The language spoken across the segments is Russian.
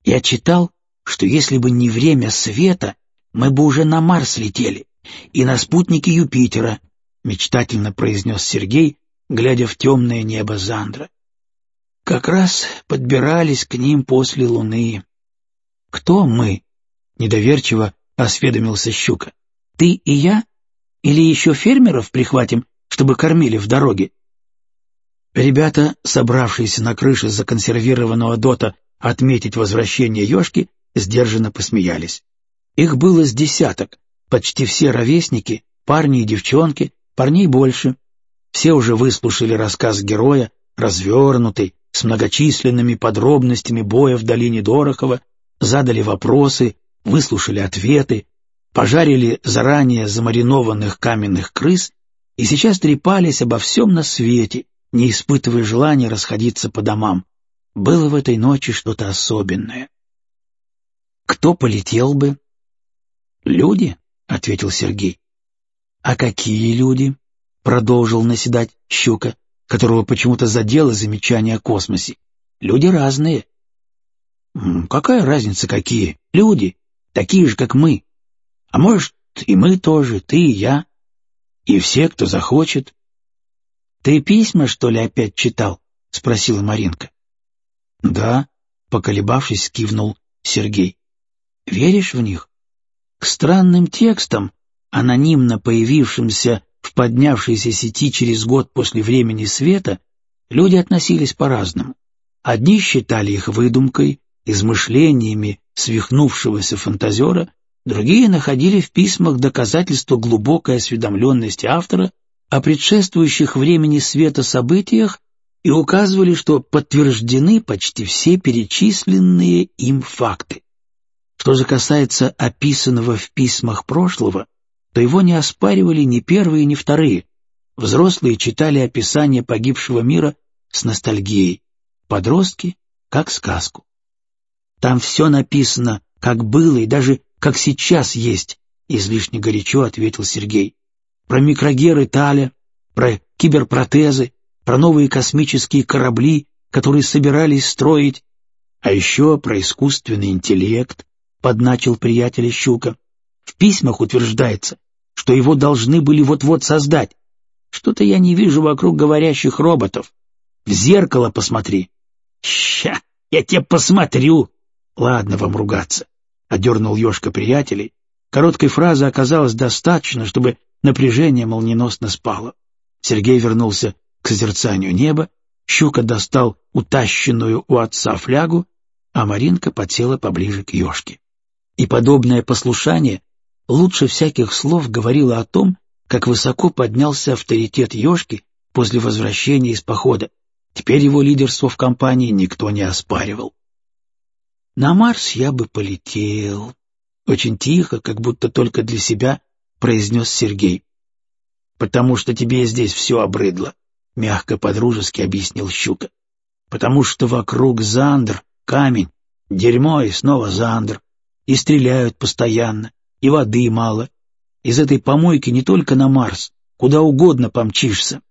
Я читал, что если бы не время света, мы бы уже на Марс летели и на спутники Юпитера, мечтательно произнес Сергей, глядя в темное небо Зандра. Как раз подбирались к ним после Луны. Кто мы? Недоверчиво осведомился Щука. Ты и я? Или еще фермеров прихватим, чтобы кормили в дороге? Ребята, собравшиеся на крыше законсервированного дота отметить возвращение Ёшки, сдержанно посмеялись. Их было с десяток, почти все ровесники, парни и девчонки, парней больше. Все уже выслушали рассказ героя, развернутый, с многочисленными подробностями боя в долине Дорохова, задали вопросы, выслушали ответы, пожарили заранее замаринованных каменных крыс и сейчас трепались обо всем на свете, не испытывая желания расходиться по домам. Было в этой ночи что-то особенное. «Кто полетел бы?» «Люди», — ответил Сергей. «А какие люди?» — продолжил наседать Щука, которого почему-то задело замечание о космосе. «Люди разные». «Какая разница, какие? Люди, такие же, как мы. А может, и мы тоже, ты и я, и все, кто захочет». «Ты письма, что ли, опять читал?» — спросила Маринка. «Да», — поколебавшись, кивнул Сергей. «Веришь в них?» К странным текстам, анонимно появившимся в поднявшейся сети через год после времени света, люди относились по-разному. Одни считали их выдумкой, измышлениями свихнувшегося фантазера, другие находили в письмах доказательства глубокой осведомленности автора о предшествующих времени света событиях и указывали, что подтверждены почти все перечисленные им факты. Что же касается описанного в письмах прошлого, то его не оспаривали ни первые, ни вторые. Взрослые читали описание погибшего мира с ностальгией, подростки — как сказку. Там все написано, как было и даже как сейчас есть, — излишне горячо ответил Сергей. Про микрогеры Таля, про киберпротезы, про новые космические корабли, которые собирались строить, а еще про искусственный интеллект, — подначил приятеля Щука. В письмах утверждается, что его должны были вот-вот создать. Что-то я не вижу вокруг говорящих роботов. В зеркало посмотри. Ща, я тебе посмотрю. Ладно вам ругаться, — одернул Ёшка приятелей. Короткой фразы оказалось достаточно, чтобы напряжение молниеносно спало. Сергей вернулся к созерцанию неба, Щука достал утащенную у отца флягу, а Маринка подсела поближе к Ёшке. И подобное послушание лучше всяких слов говорило о том, как высоко поднялся авторитет Ёшки после возвращения из похода. Теперь его лидерство в компании никто не оспаривал. «На Марс я бы полетел», — очень тихо, как будто только для себя, произнес Сергей. «Потому что тебе здесь все обрыдло», — мягко по-дружески объяснил Щука. «Потому что вокруг Зандр, камень, дерьмо и снова Зандр, и стреляют постоянно, и воды мало. Из этой помойки не только на Марс, куда угодно помчишься».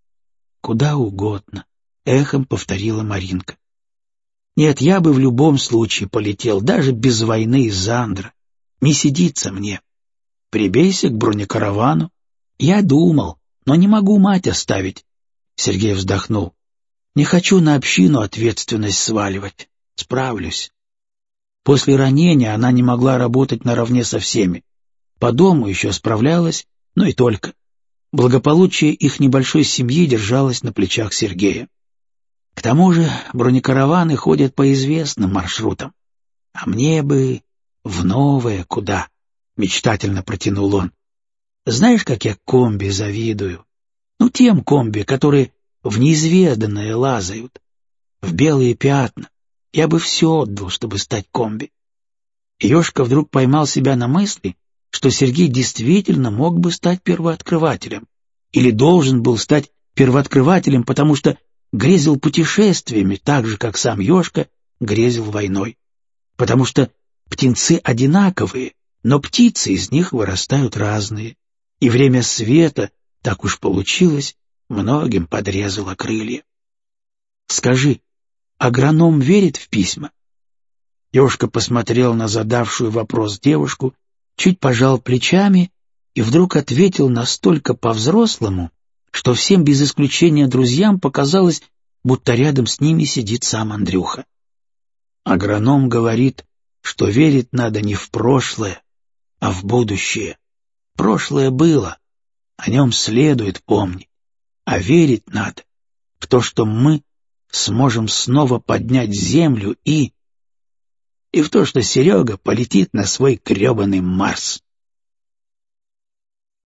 «Куда угодно», — эхом повторила Маринка. «Нет, я бы в любом случае полетел, даже без войны из Зандра. Не сидится мне. Прибейся к бронекаравану. Я думал, но не могу мать оставить». Сергей вздохнул. «Не хочу на общину ответственность сваливать. Справлюсь». После ранения она не могла работать наравне со всеми. По дому еще справлялась, но и только. Благополучие их небольшой семьи держалось на плечах Сергея. К тому же бронекараваны ходят по известным маршрутам. А мне бы в новое куда, — мечтательно протянул он. Знаешь, как я комби завидую? Ну, тем комби, которые в неизведанное лазают, в белые пятна. Я бы все отдал, чтобы стать комби. Ёшка вдруг поймал себя на мысли, что Сергей действительно мог бы стать первооткрывателем. Или должен был стать первооткрывателем, потому что грезил путешествиями, так же, как сам Ёшка грезил войной. Потому что птенцы одинаковые, но птицы из них вырастают разные. И время света, так уж получилось, многим подрезало крылья. Скажи, агроном верит в письма? Ёшка посмотрел на задавшую вопрос девушку, чуть пожал плечами и вдруг ответил настолько по-взрослому, что всем без исключения друзьям показалось, будто рядом с ними сидит сам Андрюха. Агроном говорит, что верить надо не в прошлое, а в будущее. Прошлое было, о нем следует помнить, а верить надо в то, что мы сможем снова поднять землю и в то, что Серега полетит на свой гребаный Марс.